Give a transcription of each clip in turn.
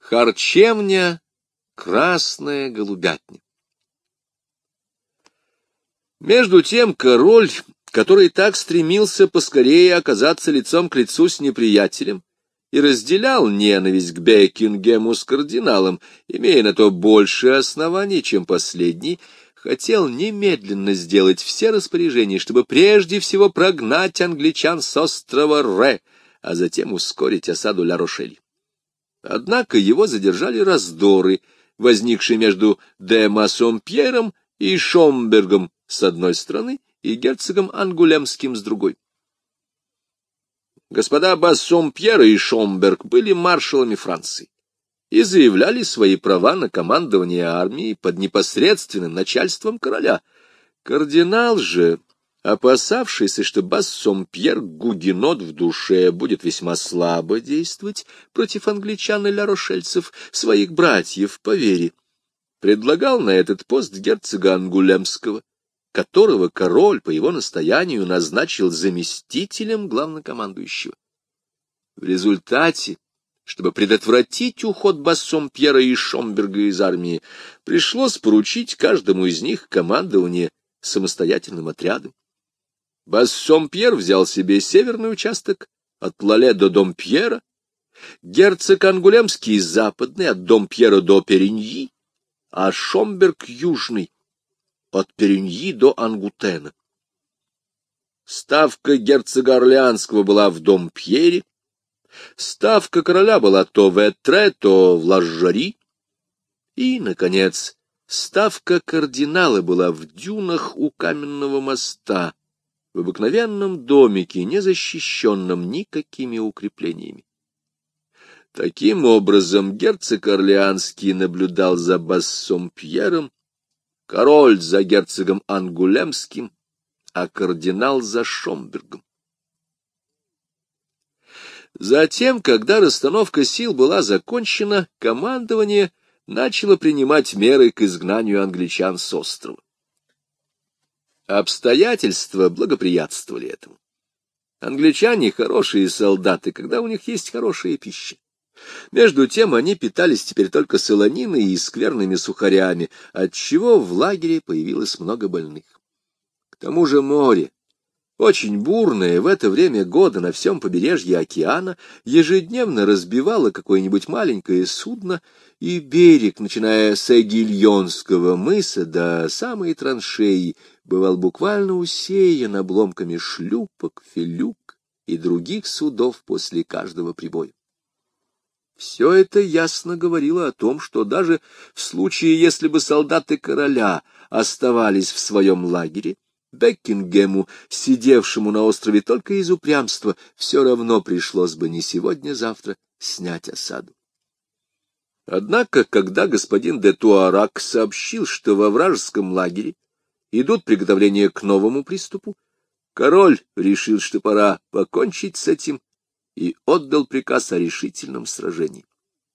Харчевня «Красная голубятня». Между тем король, который так стремился поскорее оказаться лицом к лицу с неприятелем и разделял ненависть к Бекингему с кардиналом, имея на то больше оснований, чем последний, хотел немедленно сделать все распоряжения, чтобы прежде всего прогнать англичан с острова Ре, а затем ускорить осаду Ла-Рошель. Однако его задержали раздоры, возникшие между де Массомпьером и Шомбергом с одной стороны и герцогом Ангулемским с другой. Господа Бассомпьер и Шомберг были маршалами Франции и заявляли свои права на командование армией под непосредственным начальством короля. Кардинал же, опасавшийся, что Бассомпьер, гугенот в душе, будет весьма слабо действовать против англичан и ля-рошельцев, своих братьев по вере, предлагал на этот пост герцога Ангулемского, которого король по его настоянию назначил заместителем главнокомандующего. В результате, чтобы предотвратить уход Бассомпьера и Шомберга из армии, пришлось поручить каждому из них командование самостоятельным отрядом. Бассомпьер взял себе северный участок от Лале до Домпьера, герцог Ангулемский — западный от Домпьера до Периньи, а Шомберг — южный от Периньи до Ангутена. Ставка герцога Орлеанского была в Домпьере, ставка короля была то в Этре, то в Ла-Жари, и, наконец, ставка кардинала была в дюнах у Каменного моста, в обыкновенном домике, не защищенном никакими укреплениями. Таким образом, герцог Орлеанский наблюдал за Бассомпьером, король за герцогом Ангулемским, а кардинал за Шомбергом. Затем, когда расстановка сил была закончена, командование начало принимать меры к изгнанию англичан с острова. Обстоятельства благоприятствовали этому. Англичане — хорошие солдаты, когда у них есть хорошая пища. Между тем они питались теперь только солониной и скверными сухарями, отчего в лагере появилось много больных. К тому же море, очень бурное в это время года на всем побережье океана, ежедневно разбивало какое-нибудь маленькое судно, и берег, начиная с Эгильонского мыса до самой траншеи, бывал буквально усеян обломками шлюпок, филюк и других судов после каждого прибоя. Все это ясно говорило о том, что даже в случае, если бы солдаты короля оставались в своем лагере, Бекингему, сидевшему на острове только из упрямства, все равно пришлось бы не сегодня-завтра снять осаду. Однако, когда господин де Туарак сообщил, что во вражеском лагере идут приготовления к новому приступу, король решил, что пора покончить с этим, и отдал приказ о решительном сражении.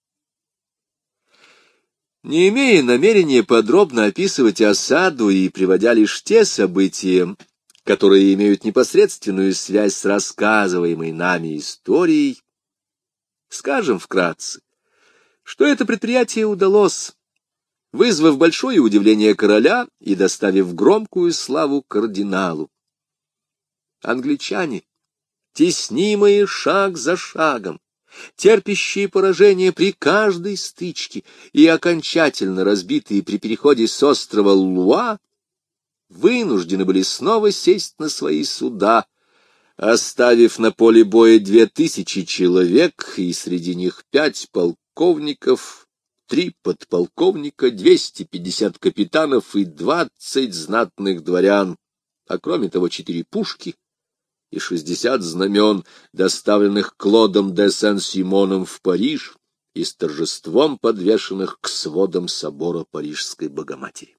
Не имея намерения подробно описывать осаду и приводя лишь те события, которые имеют непосредственную связь с рассказываемой нами историей, скажем вкратце, что это предприятие удалось, вызвав большое удивление короля и доставив громкую славу кардиналу. Англичане, теснимые шаг за шагом, терпящие поражение при каждой стычке и окончательно разбитые при переходе с острова Луа, вынуждены были снова сесть на свои суда, оставив на поле боя 2000 человек, и среди них 5 полковников, 3 подполковника, 250 капитанов и 20 знатных дворян, а кроме того 4 пушки и 60 знамен, доставленных Клодом де Сен-Симоном в Париж и с торжеством подвешенных к сводам собора Парижской Богоматери.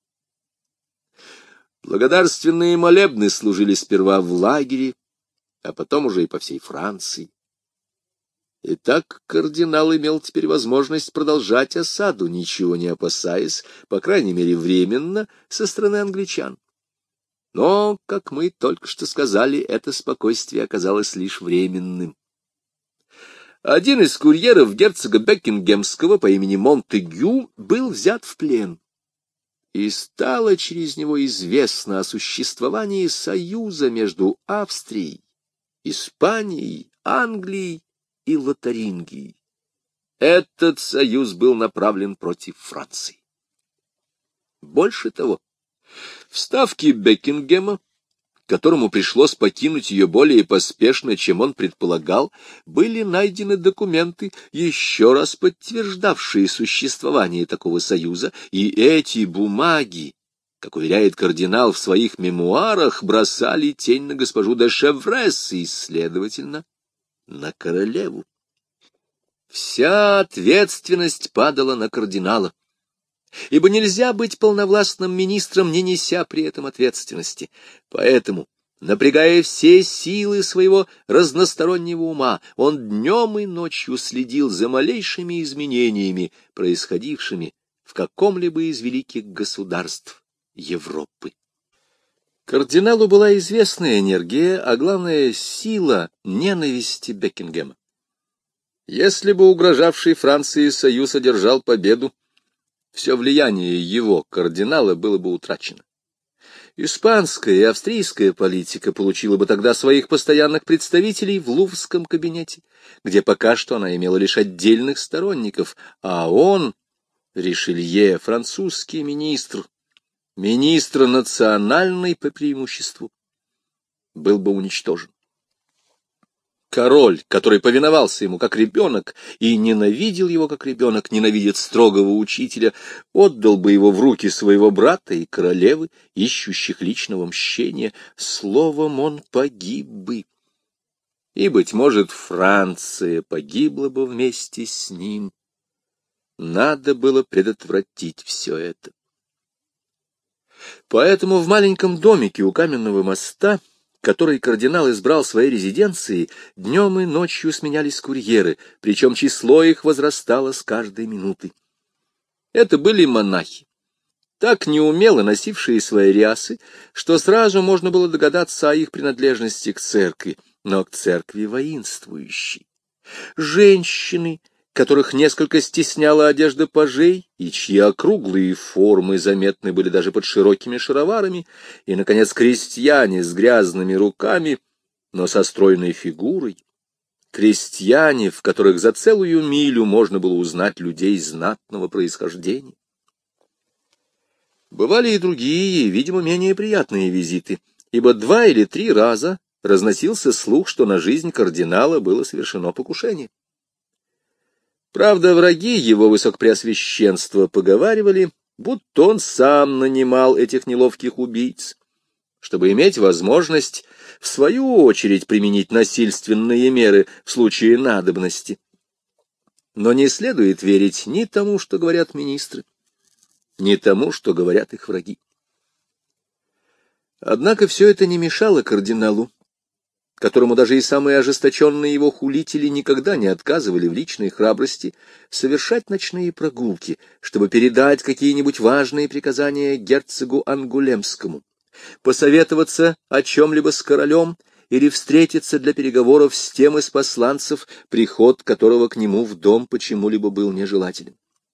Благодарственные молебны служили сперва в лагере, а потом уже и по всей Франции. Итак, кардинал имел теперь возможность продолжать осаду, ничего не опасаясь, по крайней мере временно, со стороны англичан. Но, как мы только что сказали, это спокойствие оказалось лишь временным. один из курьеров герцога Бекингемского по имени Монтегю был взят в плен, и стало через него известно о существовании союза между Австрией, Испанией, Англией и Лотарингией. Этот союз был направлен против Франции. Больше того, в ставке Бекингема, которому пришлось покинуть ее более поспешно, чем он предполагал, были найдены документы, еще раз подтверждавшие существование такого союза, и эти бумаги, как уверяет кардинал в своих мемуарах, бросали тень на госпожу де Шеврес и, следовательно, на королеву. Вся ответственность падала на кардинала, ибо нельзя быть полновластным министром, не неся при этом ответственности. Поэтому, напрягая все силы своего разностороннего ума, он днем и ночью следил за малейшими изменениями, происходившими в каком-либо из великих государств Европы. Кардиналу была известна энергия, а главное — сила ненависти Бекингема. Если бы угрожавший Франции союз одержал победу, все влияние его, кардинала, было бы утрачено. Испанская и австрийская политика получила бы тогда своих постоянных представителей в Луврском кабинете, где пока что она имела лишь отдельных сторонников, а он, Ришелье, французский министр национальный по преимуществу, был бы уничтожен. Король, который повиновался ему как ребенок и ненавидел его как ребенок ненавидит строгого учителя, отдал бы его в руки своего брата и королевы, ищущих личного мщения. Словом, он погиб бы. И, быть может, Франция погибла бы вместе с ним. Надо было предотвратить все это. Поэтому в маленьком домике у каменного моста, который кардинал избрал своей резиденцией, днем и ночью сменялись курьеры, причем число их возрастало с каждой минутой. Это были монахи, так неумело носившие свои рясы, что сразу можно было догадаться о их принадлежности к церкви, но к церкви воинствующей. Женщины, которых несколько стесняла одежда пажей, и чьи округлые формы заметны были даже под широкими шароварами, и, наконец, крестьяне с грязными руками, но со стройной фигурой, крестьяне, в которых за целую милю можно было узнать людей знатного происхождения. Бывали и другие, видимо, менее приятные визиты, ибо 2 или 3 раза разносился слух, что на жизнь кардинала было совершено покушение. Правда, враги его высокопреосвященства поговаривали, будто он сам нанимал этих неловких убийц, чтобы иметь возможность, в свою очередь, применить насильственные меры в случае надобности. Но не следует верить ни тому, что говорят министры, ни тому, что говорят их враги. Однако все это не мешало кардиналу, которому даже и самые ожесточенные его хулители никогда не отказывали в личной храбрости, совершать ночные прогулки, чтобы передать какие-нибудь важные приказания герцогу Ангулемскому, посоветоваться о чем-либо с королем или встретиться для переговоров с тем из посланцев, приход которого к нему в дом почему-либо был нежелателен.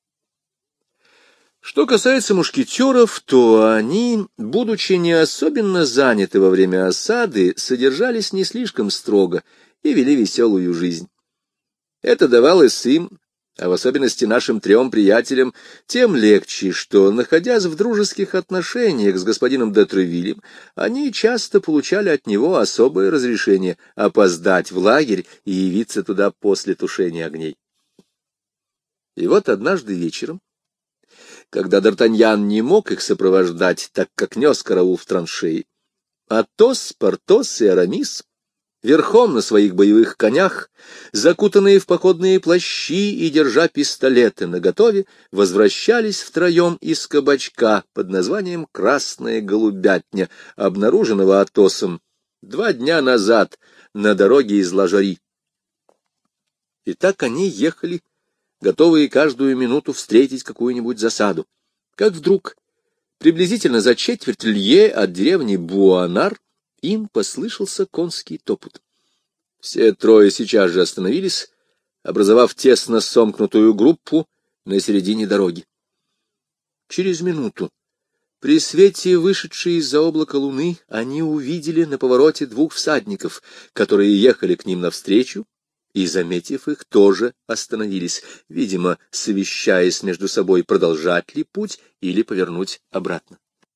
Что касается мушкетеров, то они, будучи не особенно заняты во время осады, содержались не слишком строго и вели веселую жизнь. Это давалось им, а в особенности нашим 3 приятелям, тем легче, что, находясь в дружеских отношениях с господином де Тревилем, они часто получали от него особое разрешение опоздать в лагерь и явиться туда после тушения огней. И вот однажды вечером, когда Д'Артаньян не мог их сопровождать, так как нес караул в траншеи, Атос, Портос и Арамис, верхом на своих боевых конях, закутанные в походные плащи и держа пистолеты наготове, возвращались втроем из кабачка под названием «Красная голубятня», обнаруженного Атосом 2 дня назад на дороге из Лажари. И так они ехали, готовые каждую минуту встретить какую-нибудь засаду, как вдруг, приблизительно за четверть лье от деревни Буанар, им послышался конский топот. Все 3 сейчас же остановились, образовав тесно сомкнутую группу на середине дороги. Через минуту, при свете вышедшей из-за облака луны, они увидели на повороте двух всадников, которые ехали к ним навстречу, и, заметив их, тоже остановились, видимо, совещаясь между собой, продолжать ли путь или повернуть обратно.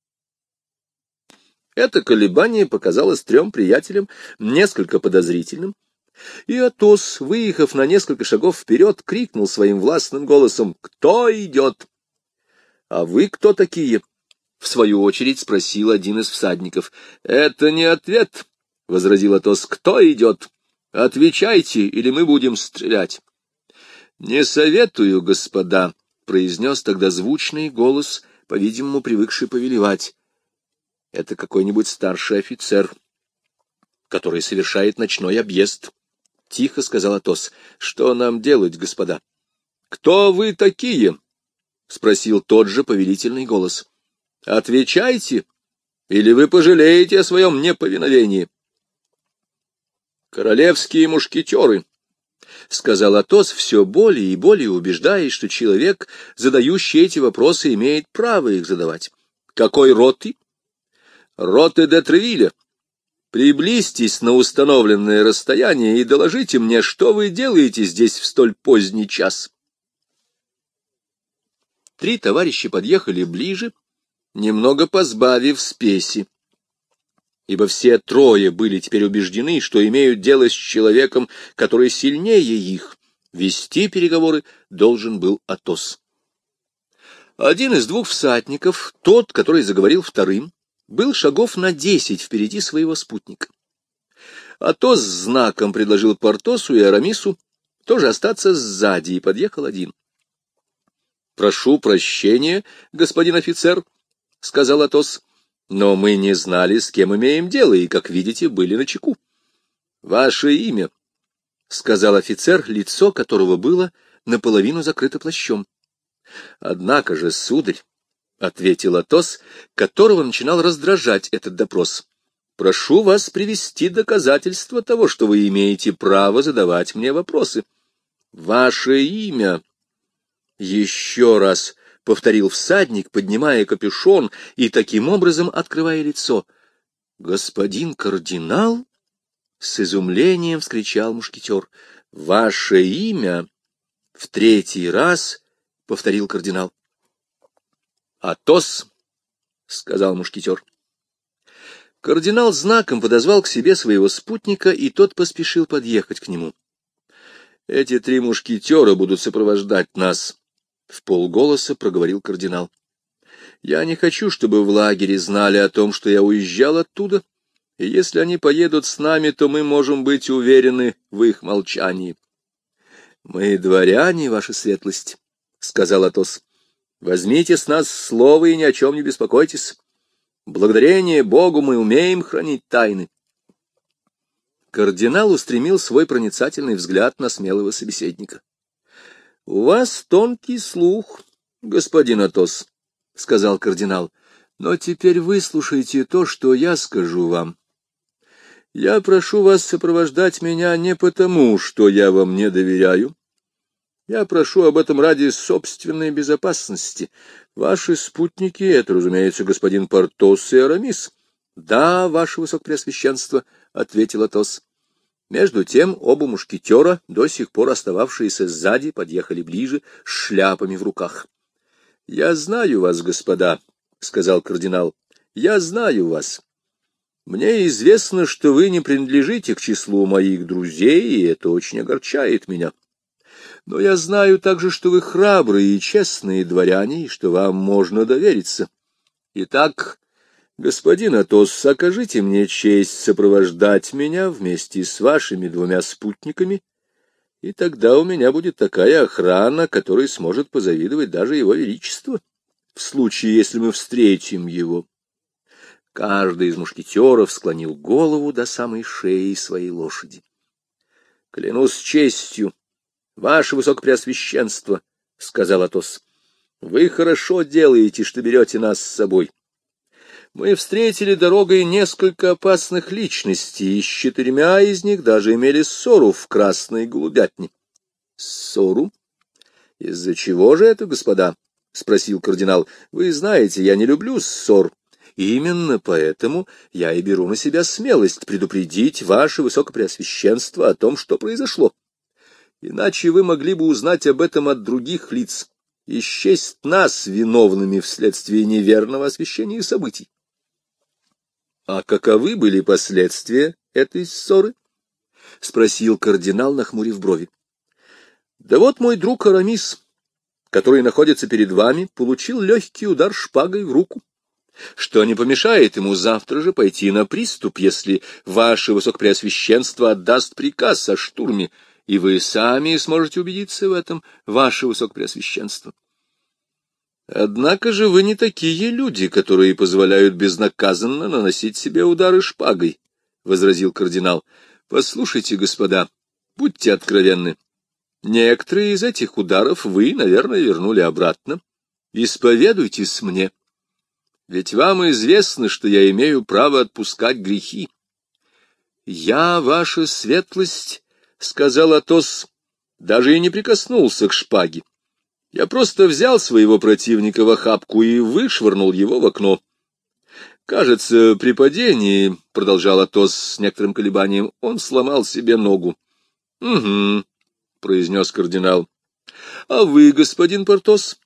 Это колебание показалось трем приятелям несколько подозрительным, и Атос, выехав на несколько шагов вперед, крикнул своим властным голосом: «Кто идет?» «А вы кто такие?» — в свою очередь спросил один из всадников. «Это не ответ», — возразил Атос. «Кто идет? Отвечайте, или мы будем стрелять». «Не советую, господа», — произнес тогда звучный голос, по-видимому, привыкший повелевать. «Это какой-нибудь старший офицер, который совершает ночной объезд», — тихо сказал Атос. «Что нам делать, господа?» «Кто вы такие?» — спросил тот же повелительный голос. «Отвечайте, или вы пожалеете о своем неповиновении». «Королевские мушкетеры», — сказал Атос, все более и более убеждаясь, что человек, задающий эти вопросы, имеет право их задавать. «Какой роты?» «Роты де Тревиля. Приблизьтесь на установленное расстояние и доложите мне, что вы делаете здесь в столь поздний час». Три товарища подъехали ближе, немного позбавив спеси, ибо все трое были теперь убеждены, что имеют дело с человеком, который сильнее их. Вести переговоры должен был Атос. Один из двух всадников, тот, который заговорил вторым, был шагов на 10 впереди своего спутника. Атос знаком предложил Портосу и Арамису тоже остаться сзади, и подъехал один. «Прошу прощения, господин офицер», — сказал Атос, — «но мы не знали, с кем имеем дело, и, как видите, были начеку». «Ваше имя», — сказал офицер, лицо которого было наполовину закрыто плащом. «Однако же, сударь», — ответил Атос, которого начинал раздражать этот допрос, — «прошу вас привести доказательства того, что вы имеете право задавать мне вопросы». «Ваше имя», — еще раз повторил всадник, поднимая капюшон и таким образом открывая лицо. «Господин кардинал?» — с изумлением вскричал мушкетер. «Ваше имя?» — в третий раз повторил кардинал. «Атос», — сказал мушкетер. Кардинал знаком подозвал к себе своего спутника, и тот поспешил подъехать к нему. «Эти три мушкетера будут сопровождать нас», — вполголоса проговорил кардинал. «Я не хочу, чтобы в лагере знали о том, что я уезжал оттуда, и если они поедут с нами, то мы можем быть уверены в их молчании». «Мы дворяне, ваша светлость», — сказал Атос. «Возьмите с нас слово и ни о чем не беспокойтесь. Благодарение Богу мы умеем хранить тайны». Кардинал устремил свой проницательный взгляд на смелого собеседника. — У вас тонкий слух, господин Атос, — сказал кардинал, — но теперь выслушайте то, что я скажу вам. Я прошу вас сопровождать меня не потому, что я вам не доверяю. Я прошу об этом ради собственной безопасности. Ваши спутники — это, разумеется, господин Портос и Арамис. — Да, ваше высокопреосвященство, — ответил Атос. Между тем оба мушкетера, до сих пор остававшиеся сзади, подъехали ближе, с шляпами в руках. — Я знаю вас, господа, — сказал кардинал, — я знаю вас. Мне известно, что вы не принадлежите к числу моих друзей, и это очень огорчает меня. Но я знаю также, что вы храбрые и честные дворяне, и что вам можно довериться. Итак, господин Атос, окажите мне честь сопровождать меня вместе с вашими двумя спутниками, и тогда у меня будет такая охрана, которой сможет позавидовать даже его величество, в случае, если мы встретим его. Каждый из мушкетеров склонил голову до самой шеи своей лошади. — Клянусь честью, ваше высокопреосвященство, — сказал Атос, — вы хорошо делаете, что берете нас с собой. Мы встретили дорогой несколько опасных личностей, и с 4 из них даже имели ссору в Красной Голубятне. Ссору? Из-за чего же это, господа? — спросил кардинал. — Вы знаете, я не люблю ссор. Именно поэтому я и беру на себя смелость предупредить ваше высокопреосвященство о том, что произошло. Иначе вы могли бы узнать об этом от других лиц и счесть нас виновными вследствие неверного освещения событий. — А каковы были последствия этой ссоры? — спросил кардинал, нахмурив брови. — Да вот мой друг Арамис, который находится перед вами, получил легкий удар шпагой в руку, что не помешает ему завтра же пойти на приступ, если ваше высокопреосвященство отдаст приказ о штурме, и вы сами сможете убедиться в этом, ваше высокопреосвященство. Однако же вы не такие люди, которые позволяют безнаказанно наносить себе удары шпагой, — возразил кардинал. — Послушайте, господа, будьте откровенны. Некоторые из этих ударов вы, наверное, вернули обратно. Исповедуйтесь мне. Ведь вам известно, что я имею право отпускать грехи. — Я, ваша светлость, — сказал Атос, — даже и не прикоснулся к шпаге. Я просто взял своего противника в охапку и вышвырнул его в окно. Кажется, при падении, — продолжал Атос с некоторым колебанием, — он сломал себе ногу. — Угу, — произнес кардинал. — А вы, господин Портос?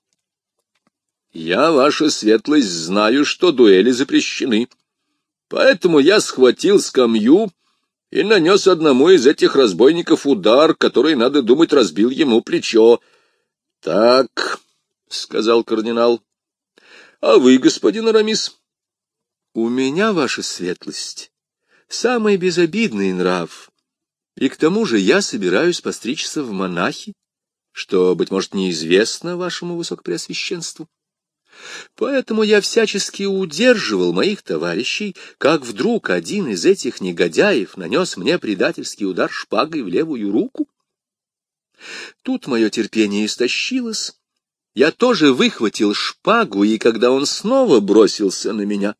— Я, ваша светлость, знаю, что дуэли запрещены. Поэтому я схватил скамью и нанес одному из этих разбойников удар, который, надо думать, разбил ему плечо. — Так, — сказал кардинал. — А вы, господин Арамис? — У меня, ваша светлость, самый безобидный нрав, и к тому же я собираюсь постричься в монахи, что, быть может, неизвестно вашему высокопреосвященству. Поэтому я всячески удерживал моих товарищей, как вдруг один из этих негодяев нанес мне предательский удар шпагой в левую руку. Тут мое терпение истощилось. Я тоже выхватил шпагу, и когда он снова бросился на меня,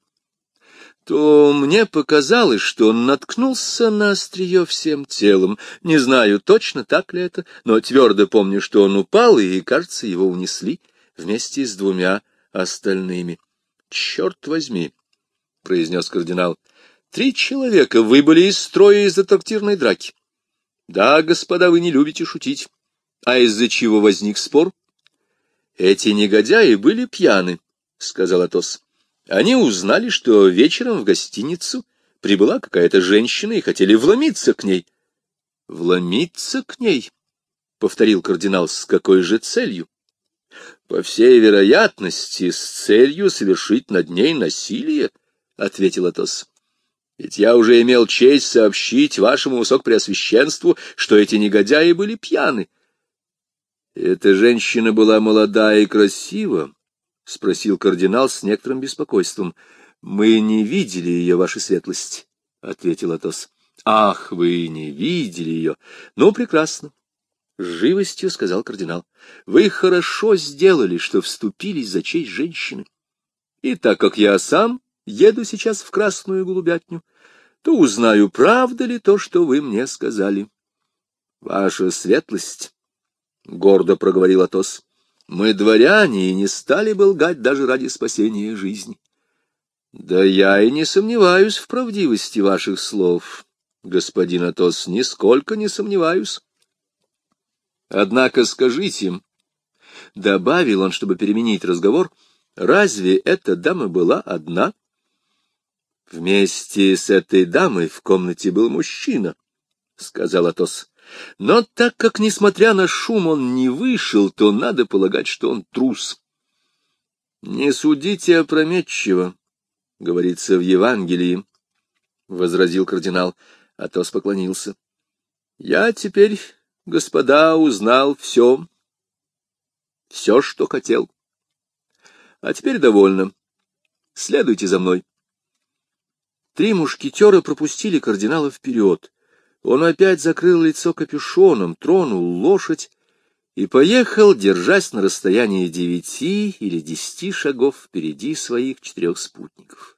то мне показалось, что он наткнулся на острие всем телом. Не знаю, точно так ли это, но твердо помню, что он упал, и, кажется, его унесли вместе с двумя остальными. — Черт возьми, — произнес кардинал, — 3 человека выбыли из строя из-за трактирной драки. Да, господа, вы не любите шутить. А из-за чего возник спор? — Эти негодяи были пьяны, — сказал Атос. Они узнали, что вечером в гостиницу прибыла какая-то женщина и хотели вломиться к ней. — Вломиться к ней? — повторил кардинал. — С какой же целью? — По всей вероятности, с целью совершить над ней насилие, — ответил Атос. — Ведь я уже имел честь сообщить вашему высокопреосвященству, что эти негодяи были пьяны. — Эта женщина была молода и красива? — спросил кардинал с некоторым беспокойством. — Мы не видели ее, ваша светлость, — ответил Атос. — Ах, вы не видели ее! Ну, прекрасно. — с живостью сказал кардинал. — Вы хорошо сделали, что вступились за честь женщины. И так как я сам еду сейчас в Красную Голубятню, то узнаю, правда ли то, что вы мне сказали. — Ваша светлость, — гордо проговорил Атос, — мы дворяне и не стали бы лгать даже ради спасения жизни. — Да я и не сомневаюсь в правдивости ваших слов, господин Атос, нисколько не сомневаюсь. Однако скажите, — добавил он, чтобы переменить разговор, — разве эта дама была одна? — Вместе с этой дамой в комнате был мужчина, — сказал Атос. — Но так как, несмотря на шум, он не вышел, то надо полагать, что он трус. — Не судите опрометчиво, — говорится в Евангелии, — возразил кардинал. Атос поклонился. — Я теперь, господа, узнал все, что хотел. А теперь довольно. Следуйте за мной. 3 мушкетера пропустили кардинала вперед. Он опять закрыл лицо капюшоном, тронул лошадь и поехал, держась на расстоянии 9 или 10 шагов впереди своих 4 спутников.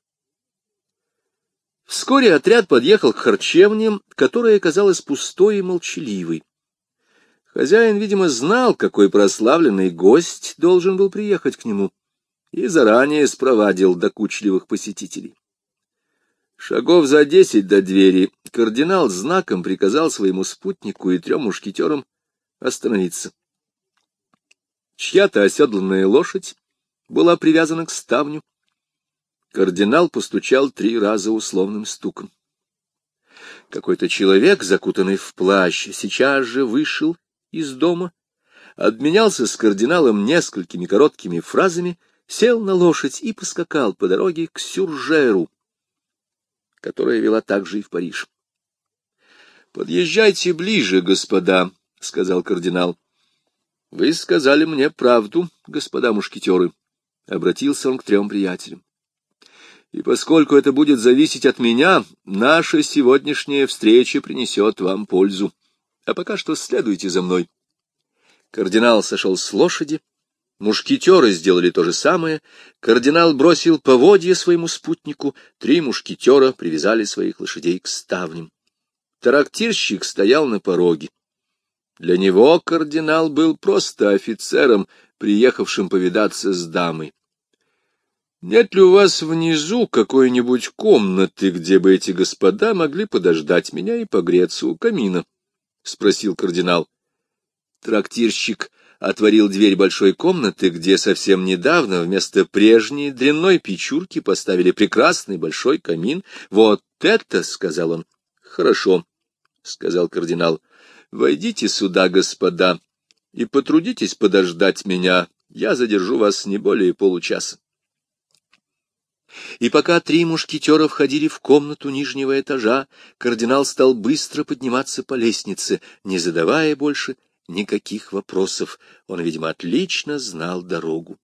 Вскоре отряд подъехал к харчевне, которая оказалась пустой и молчаливой. Хозяин, видимо, знал, какой прославленный гость должен был приехать к нему, и заранее спровадил докучливых посетителей. Шагов за 10 до двери кардинал знаком приказал своему спутнику и 3 мушкетерам остановиться. Чья-то оседланная лошадь была привязана к ставню. Кардинал постучал 3 раза условным стуком. Какой-то человек, закутанный в плащ, сейчас же вышел из дома, обменялся с кардиналом несколькими короткими фразами, сел на лошадь и поскакал по дороге к Сюржеру, которая вела также и в Париж. — Подъезжайте ближе, господа, — сказал кардинал. — Вы сказали мне правду, господа мушкетеры, — обратился он к 3 приятелям. — И поскольку это будет зависеть от меня, наша сегодняшняя встреча принесет вам пользу. А пока что следуйте за мной. Кардинал сошел с лошади. Мушкетеры сделали то же самое. Кардинал бросил поводья своему спутнику. 3 мушкетера привязали своих лошадей к ставням. Трактирщик стоял на пороге. Для него кардинал был просто офицером, приехавшим повидаться с дамой. — Нет ли у вас внизу какой-нибудь комнаты, где бы эти господа могли подождать меня и погреться у камина? — спросил кардинал. Трактирщик отворил дверь большой комнаты, где совсем недавно вместо прежней дрянной печурки поставили прекрасный большой камин. — Вот это, — сказал он. — Хорошо, — сказал кардинал. — Войдите сюда, господа, и потрудитесь подождать меня. Я задержу вас не более получаса. И пока 3 мушкетера входили в комнату нижнего этажа, кардинал стал быстро подниматься по лестнице, не задавая больше никаких вопросов. Он, видимо, отлично знал дорогу.